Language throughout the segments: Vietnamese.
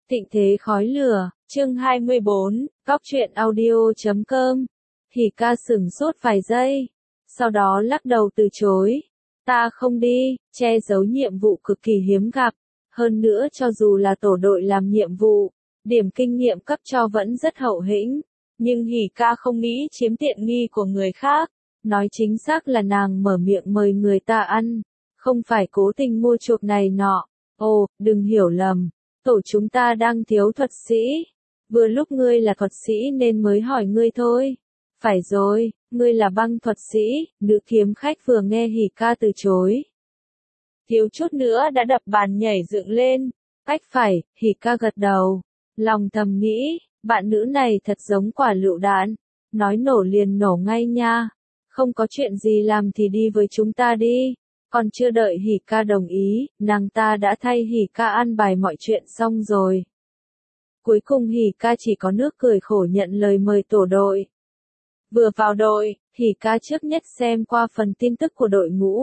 Thịnh thế khói lửa, chương 24, Góc truyện audio.com. Hỉ ca sửng sốt vài giây, sau đó lắc đầu từ chối. Ta không đi, che giấu nhiệm vụ cực kỳ hiếm gặp. Hơn nữa cho dù là tổ đội làm nhiệm vụ, điểm kinh nghiệm cấp cho vẫn rất hậu hĩnh. Nhưng Hỉ ca không nghĩ chiếm tiện nghi của người khác. Nói chính xác là nàng mở miệng mời người ta ăn, không phải cố tình mua chuộc này nọ. Ồ, đừng hiểu lầm. Tổ chúng ta đang thiếu thuật sĩ. Vừa lúc ngươi là thuật sĩ nên mới hỏi ngươi thôi. Phải rồi, ngươi là băng thuật sĩ, nữ kiếm khách vừa nghe Hỉ ca từ chối. Thiếu chút nữa đã đập bàn nhảy dựng lên. Ách phải, Hỉ ca gật đầu. Lòng thầm nghĩ, bạn nữ này thật giống quả lựu đạn. Nói nổ liền nổ ngay nha. Không có chuyện gì làm thì đi với chúng ta đi. Còn chưa đợi Hỉ ca đồng ý, nàng ta đã thay Hỉ ca an bài mọi chuyện xong rồi. Cuối cùng Hỉ ca chỉ có nước cười khổ nhận lời mời tổ đội. Vừa vào đội, Hỉ ca trước nhất xem qua phần tin tức của đội ngũ.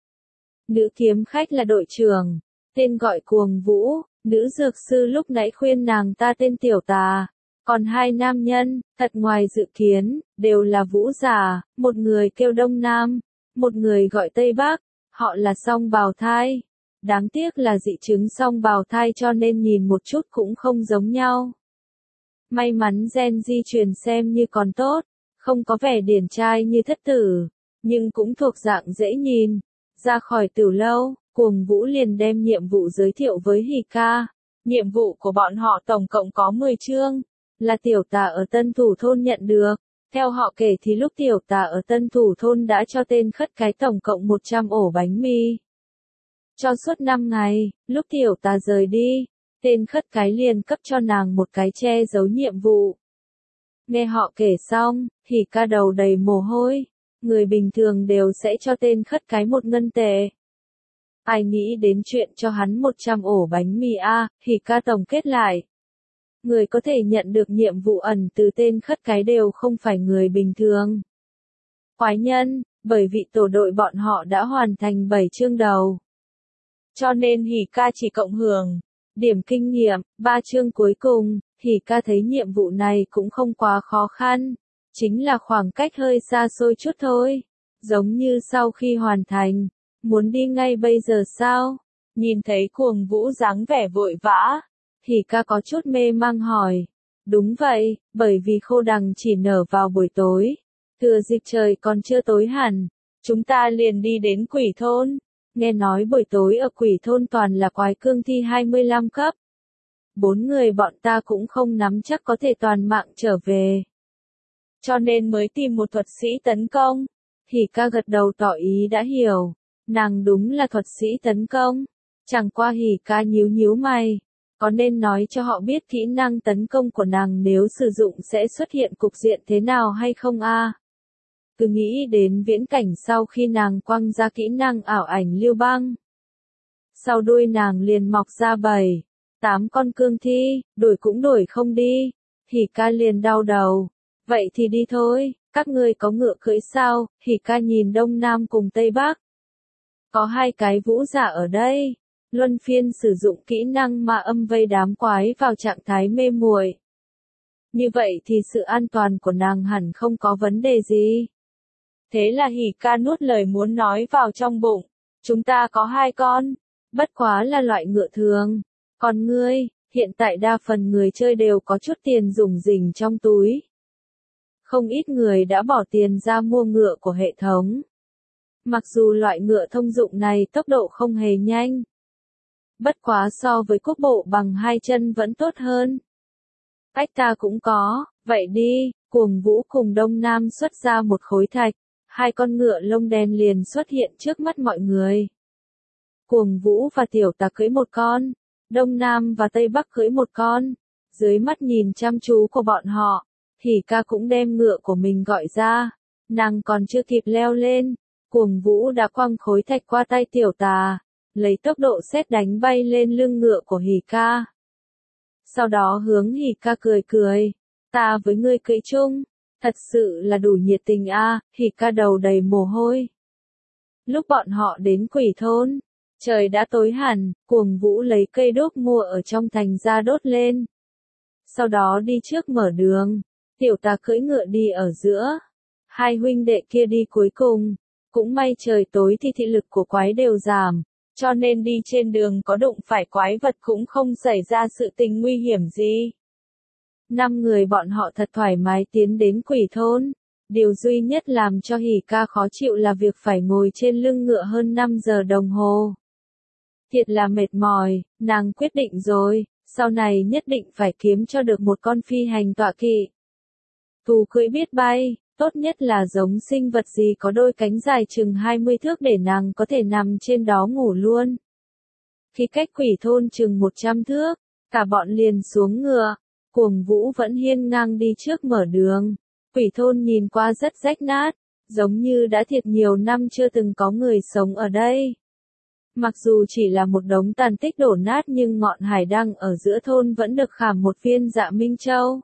Nữ kiếm khách là đội trưởng, tên gọi Cuồng Vũ, nữ dược sư lúc nãy khuyên nàng ta tên Tiểu Tà. Còn hai nam nhân, thật ngoài dự kiến, đều là vũ giả, một người kêu Đông Nam, một người gọi Tây Bắc. Họ là song bào thai. Đáng tiếc là dị chứng song bào thai cho nên nhìn một chút cũng không giống nhau. May mắn gen di truyền xem như còn tốt, không có vẻ điển trai như thất tử, nhưng cũng thuộc dạng dễ nhìn. Ra khỏi Tử lâu, Cuồng Vũ liền đem nhiệm vụ giới thiệu với Hỉ ca. Nhiệm vụ của bọn họ tổng cộng có 10 chương, là Tiểu Tà ở Tân Thủ Thôn nhận được. Theo họ kể thì lúc Tiểu Tà ở Tân Thủ Thôn đã cho tên khất cái tổng cộng 100 ổ bánh mì. Cho suốt 5 ngày, lúc Tiểu Tà rời đi, tên khất cái liền cấp cho nàng một cái che giấu nhiệm vụ. Nghe họ kể xong, Hỉ ca đầu đầy mồ hôi. Người bình thường đều sẽ cho tên khất cái 1 ngân tệ. Ai nghĩ đến chuyện cho hắn 100 ổ bánh mì a, Hỉ ca tổng kết lại. Người có thể nhận được nhiệm vụ ẩn từ tên khất cái đều không phải người bình thường. Quái nhân, bởi vì tổ đội bọn họ đã hoàn thành 7 chương đầu. Cho nên Hỉ ca chỉ cộng hưởng điểm kinh nghiệm, 3 chương cuối cùng, Hỉ ca thấy nhiệm vụ này cũng không quá khó khăn. Chính là khoảng cách hơi xa xôi chút thôi. Giống như sau khi hoàn thành, muốn đi ngay bây giờ sao? Nhìn thấy Cuồng Vũ dáng vẻ vội vã, Hỉ ca có chút mê mang hỏi. Đúng vậy, bởi vì khô đằng chỉ nở vào buổi tối. Thừa dịp trời còn chưa tối hẳn, chúng ta liền đi đến Quỷ Thôn. Nghe nói buổi tối ở Quỷ Thôn toàn là quái cương thi 25 cấp. 4 người bọn ta cũng không nắm chắc có thể toàn mạng trở về. Cho nên mới tìm một thuật sĩ tấn công. Hỉ ca gật đầu tỏ ý đã hiểu. Nàng đúng là thuật sĩ tấn công. Chẳng qua Hỉ ca nhíu nhíu mày. Có nên nói cho họ biết kỹ năng tấn công của nàng nếu sử dụng sẽ xuất hiện cục diện thế nào hay không a? Cứ nghĩ đến viễn cảnh sau khi nàng quăng ra kỹ năng ảo ảnh lưu băng. Sau đuôi nàng liền mọc ra 7, 8 con cương thi, đổi cũng đổi không đi. Hỉ ca liền đau đầu. Vậy thì đi thôi, các ngươi có ngựa cưỡi sao? Hỉ ca nhìn Đông Nam cùng Tây Bắc. Có 2 cái vũ giả ở đây. Luân phiên sử dụng kỹ năng ma âm vây đám quái vào trạng thái mê muội. Như vậy thì sự an toàn của nàng hẳn không có vấn đề gì. Thế là Hỉ ca nuốt lời muốn nói vào trong bụng. Chúng ta có 2 con, bất quá là loại ngựa thường. Còn ngươi, hiện tại đa phần người chơi đều có chút tiền rủng rỉnh trong túi. Không ít người đã bỏ tiền ra mua ngựa của hệ thống. Mặc dù loại ngựa thông dụng này tốc độ không hề nhanh. Bất quá so với quốc bộ bằng 2 chân vẫn tốt hơn. Ách ta cũng có, vậy đi, Cuồng Vũ cùng Đông Nam xuất ra một khối thạch. 2 con ngựa lông đen liền xuất hiện trước mắt mọi người. Cuồng Vũ và Tiểu Tà cưỡi một con, Đông Nam và Tây Bắc cưỡi một con. Dưới mắt nhìn chăm chú của bọn họ, Hỉ ca cũng đem ngựa của mình gọi ra. Nàng còn chưa kịp leo lên, Cuồng Vũ đã quăng khối thạch qua tay Tiểu Tà, lấy tốc độ sét đánh bay lên lưng ngựa của Hỉ ca. Sau đó hướng Hỉ ca cười cười. Ta với ngươi cưỡi chung, thật sự là đủ nhiệt tình a. Hỉ ca đầu đầy mồ hôi. Lúc bọn họ đến Quỷ Thôn, Trời đã tối hẳn, Cuồng Vũ lấy cây đốt mua ở trong thành ra đốt lên. Sau đó đi trước mở đường, Tiểu Tà cưỡi ngựa đi ở giữa. Hai huynh đệ kia đi cuối cùng. Cũng may trời tối thì thị lực của quái đều giảm, cho nên đi trên đường có đụng phải quái vật cũng không xảy ra sự tình nguy hiểm gì. 5 người bọn họ thật thoải mái tiến đến Quỷ thôn. Điều duy nhất làm cho Hỉ Ca khó chịu là việc phải ngồi trên lưng ngựa hơn 5 giờ đồng hồ. Thiệt là mệt mỏi, nàng quyết định rồi, sau này nhất định phải kiếm cho được một con phi hành tọa kỵ. Thú cưỡi biết bay, tốt nhất là giống sinh vật gì có đôi cánh dài chừng 20 thước để nàng có thể nằm trên đó ngủ luôn. Khi cách Quỷ thôn chừng 100 thước, cả bọn liền xuống ngựa, Cuồng Vũ vẫn hiên ngang đi trước mở đường. Quỷ thôn nhìn qua rất rách nát, giống như đã thiệt nhiều năm chưa từng có người sống ở đây. Mặc dù chỉ là một đống tàn tích đổ nát nhưng ngọn hải đăng ở giữa thôn vẫn được khảm một viên Dạ Minh Châu.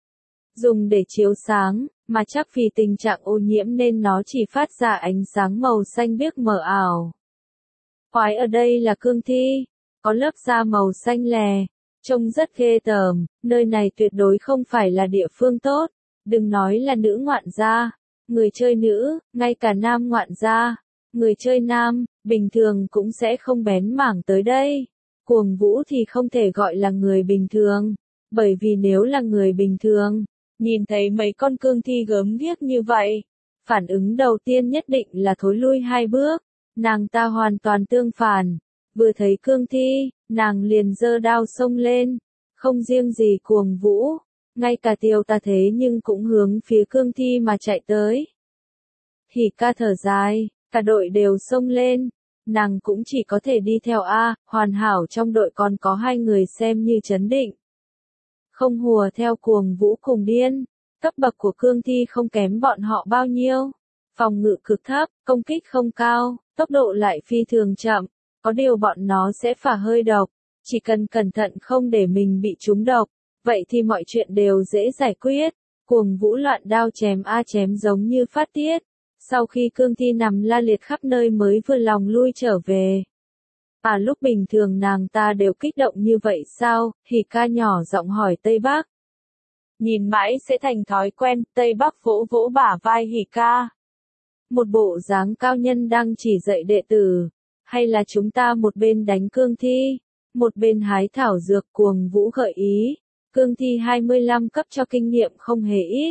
Dùng để chiếu sáng, mà chắc vì tình trạng ô nhiễm nên nó chỉ phát ra ánh sáng màu xanh biếc mờ ảo. Quái ở đây là cương thi, có lớp da màu xanh lè, trông rất ghê tởm, nơi này tuyệt đối không phải là địa phương tốt, đừng nói là nữ ngoạn gia, người chơi nữ, ngay cả nam ngoạn gia, người chơi nam, bình thường cũng sẽ không bén mảng tới đây. Cuồng Vũ thì không thể gọi là người bình thường, bởi vì nếu là người bình thường, nhìn thấy mấy con cương thi gớm ghiếc như vậy, phản ứng đầu tiên nhất định là thối lui 2 bước, nàng ta hoàn toàn tương phản, vừa thấy cương thi, nàng liền giơ đao xông lên, không riêng gì Cuồng Vũ, ngay cả Tiểu Tà thế nhưng cũng hướng phía cương thi mà chạy tới. Hỉ Ca thở dài, cả đội đều xông lên, nàng cũng chỉ có thể đi theo hoàn hảo trong đội còn có 2 người xem như trấn định. Không hùa theo Cuồng Vũ cùng điên, cấp bậc của cương thi không kém bọn họ bao nhiêu. Phòng ngự cực thấp, công kích không cao, tốc độ lại phi thường chậm, có điều bọn nó sẽ phả hơi độc, chỉ cần cẩn thận không để mình bị trúng độc, vậy thì mọi chuyện đều dễ giải quyết. Cuồng Vũ loạn đao chém chém giống như phát tiết, sau khi cương thi nằm la liệt khắp nơi mới vừa lòng lui trở về. Lúc bình thường nàng ta đều kích động như vậy sao? Hỉ Ca nhỏ giọng hỏi Tây Bắc. Nhìn mãi sẽ thành thói quen, Tây Bắc vỗ vỗ bả vai Hỉ Ca. Một bộ dáng cao nhân đang chỉ dạy đệ tử, hay là chúng ta một bên đánh cương thi, một bên hái thảo dược? Cuồng Vũ gợi ý, cương thi 25 cấp cho kinh nghiệm không hề ít.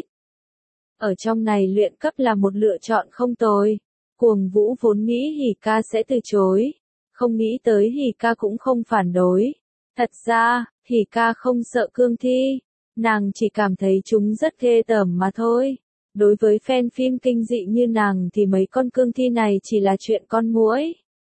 Ở trong này luyện cấp là một lựa chọn không tồi. Cuồng Vũ vốn nghĩ Hỉ Ca sẽ từ chối, không nghĩ tới Hỉ Ca cũng không phản đối. Thật ra, Hỉ Ca không sợ cương thi, nàng chỉ cảm thấy chúng rất ghê tởm mà thôi. Đối với fan phim kinh dị như nàng thì mấy con cương thi này chỉ là chuyện con muỗi.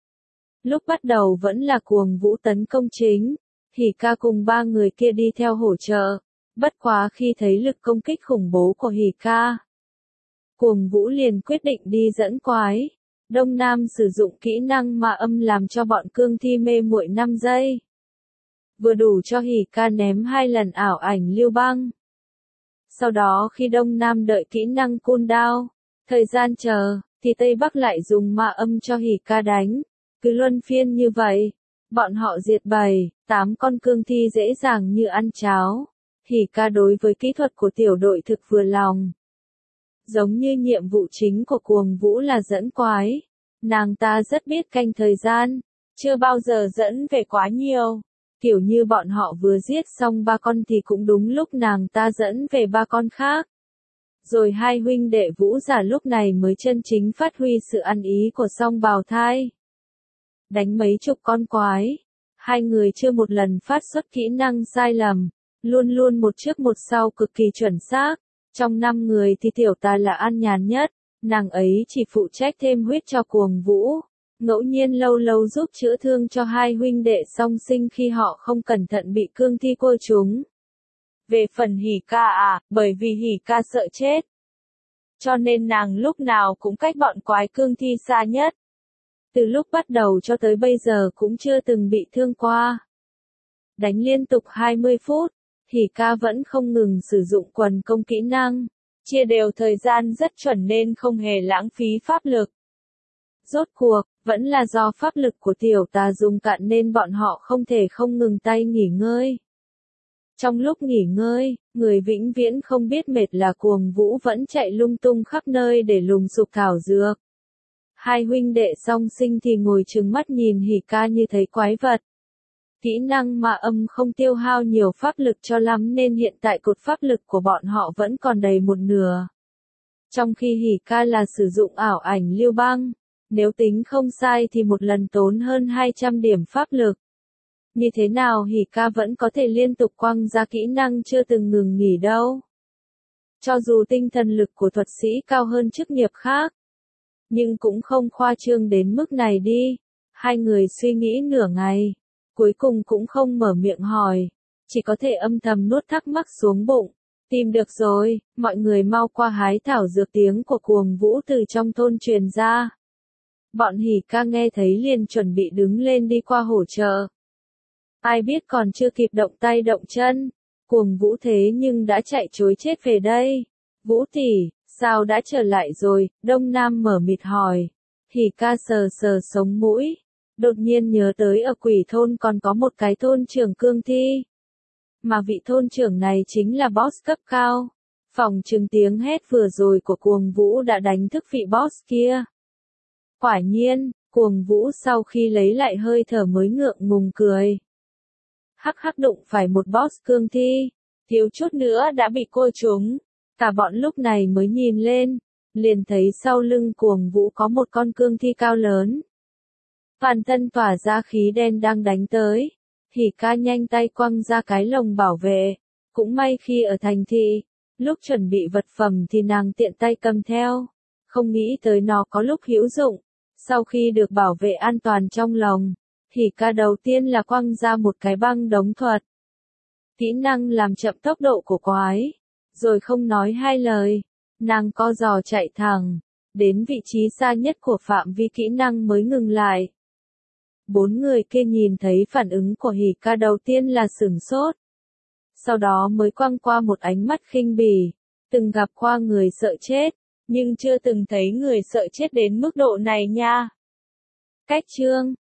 Lúc bắt đầu vẫn là Cuồng Vũ tấn công chính, Hỉ Ca cùng 3 người kia đi theo hỗ trợ. Bất quá khi thấy lực công kích khủng bố của Hỉ Ca, Cuồng Vũ liền quyết định đi dẫn quái. Đông Nam sử dụng kỹ năng ma âm làm cho bọn cương thi mê muội 5 giây. Vừa đủ cho Hỉ Ca ném 2 lần ảo ảnh lưu băng. Sau đó khi Đông Nam đợi kỹ năng cooldown, thời gian chờ, thì Tây Bắc lại dùng ma âm cho Hỉ Ca đánh. Cứ luân phiên như vậy, bọn họ diệt 7, 8 con cương thi dễ dàng như ăn cháo. Hỉ Ca đối với kỹ thuật của tiểu đội thực vừa lòng. Giống như nhiệm vụ chính của Cuồng Vũ là dẫn quái, nàng ta rất biết canh thời gian, chưa bao giờ dẫn về quá nhiều. Kiểu như bọn họ vừa giết xong 3 con thì cũng đúng lúc nàng ta dẫn về 3 con khác. Rồi hai huynh đệ Vũ Giả lúc này mới chân chính phát huy sự ăn ý của song bào thai. Đánh mấy chục con quái, 2 người chưa một lần phát xuất kỹ năng sai lầm, luôn luôn một trước một sau cực kỳ chuẩn xác. Trong 5 người thì Tiểu Tà là an nhàn nhất, nàng ấy chỉ phụ trách thêm huyết cho Cuồng Vũ, ngẫu nhiên lâu lâu giúp chữa thương cho 2 huynh đệ song sinh khi họ không cẩn thận bị cương thi cua chúng. Về phần Hỉ Ca bởi vì Hỉ Ca sợ chết, cho nên nàng lúc nào cũng cách bọn quái cương thi xa nhất. Từ lúc bắt đầu cho tới bây giờ cũng chưa từng bị thương qua. Đánh liên tục 20 phút. Hỉ Ca vẫn không ngừng sử dụng quần công kỹ năng, chia đều thời gian rất chuẩn nên không hề lãng phí pháp lực. Rốt cuộc, vẫn là do pháp lực của tiểu tà dùng cạn nên bọn họ không thể không ngừng tay nghỉ ngơi. Trong lúc nghỉ ngơi, người vĩnh viễn không biết mệt là Cuồng Vũ vẫn chạy lung tung khắp nơi để lùng sục thảo dược. Hai huynh đệ song sinh thì ngồi trừng mắt nhìn Hỉ Ca như thấy quái vật. Kỹ năng ma âm không tiêu hao nhiều pháp lực cho lắm nên hiện tại cột pháp lực của bọn họ vẫn còn đầy một nửa. Trong khi Hỉ Ca là sử dụng ảo ảnh lưu băng, nếu tính không sai thì một lần tốn hơn 200 điểm pháp lực. Như thế nào Hỉ Ca vẫn có thể liên tục quăng ra kỹ năng chưa từng ngừng nghỉ đâu. Cho dù tinh thần lực của thuật sĩ cao hơn chức nghiệp khác, nhưng cũng không khoa trương đến mức này đi. Hai người suy nghĩ nửa ngày, cuối cùng cũng không mở miệng hỏi, chỉ có thể âm thầm nuốt thắc mắc xuống bụng. Tìm được rồi, mọi người mau qua hái thảo dược, tiếng của Cuồng Vũ từ trong thôn truyền ra. Bọn Hỉ Ca nghe thấy liền chuẩn bị đứng lên đi qua hỗ trợ. Ai biết còn chưa kịp động tay động chân, Cuồng Vũ thế nhưng đã chạy trối chết về đây. Vũ tỷ, sao đã trở lại rồi? Đông Nam mở mịt hỏi. Hỉ Ca sờ sờ sống mũi, đột nhiên nhớ tới ở Quỷ thôn còn có một cái thôn trưởng cương thi. Mà vị thôn trưởng này chính là boss cấp cao. Phòng trừng tiếng hét vừa rồi của Cuồng Vũ đã đánh thức vị boss kia. Quả nhiên, Cuồng Vũ sau khi lấy lại hơi thở mới ngượng ngùng cười. Hắc hắc, đụng phải một boss cương thi, thiếu chút nữa đã bị cô trúng. Cả bọn lúc này mới nhìn lên, liền thấy sau lưng Cuồng Vũ có một con cương thi cao lớn. Toàn thân tỏa ra khí đen đang đánh tới. Hỉ Ca nhanh tay quăng ra cái lồng bảo vệ. Cũng may khi ở thành thị, lúc chuẩn bị vật phẩm thì nàng tiện tay cầm theo. Không nghĩ tới nó có lúc hữu dụng. Sau khi được bảo vệ an toàn trong lồng, Hỉ Ca đầu tiên là quăng ra một cái băng đống thuật. Kỹ năng làm chậm tốc độ của quái. Rồi không nói hai lời, nàng co giò chạy thẳng, đến vị trí xa nhất của phạm vi kỹ năng mới ngừng lại. Bốn người kia nhìn thấy phản ứng của Hỉ Ca đầu tiên là sửng sốt. Sau đó mới quăng qua một ánh mắt khinh bỉ, từng gặp qua người sợ chết, nhưng chưa từng thấy người sợ chết đến mức độ này nha. Cách chương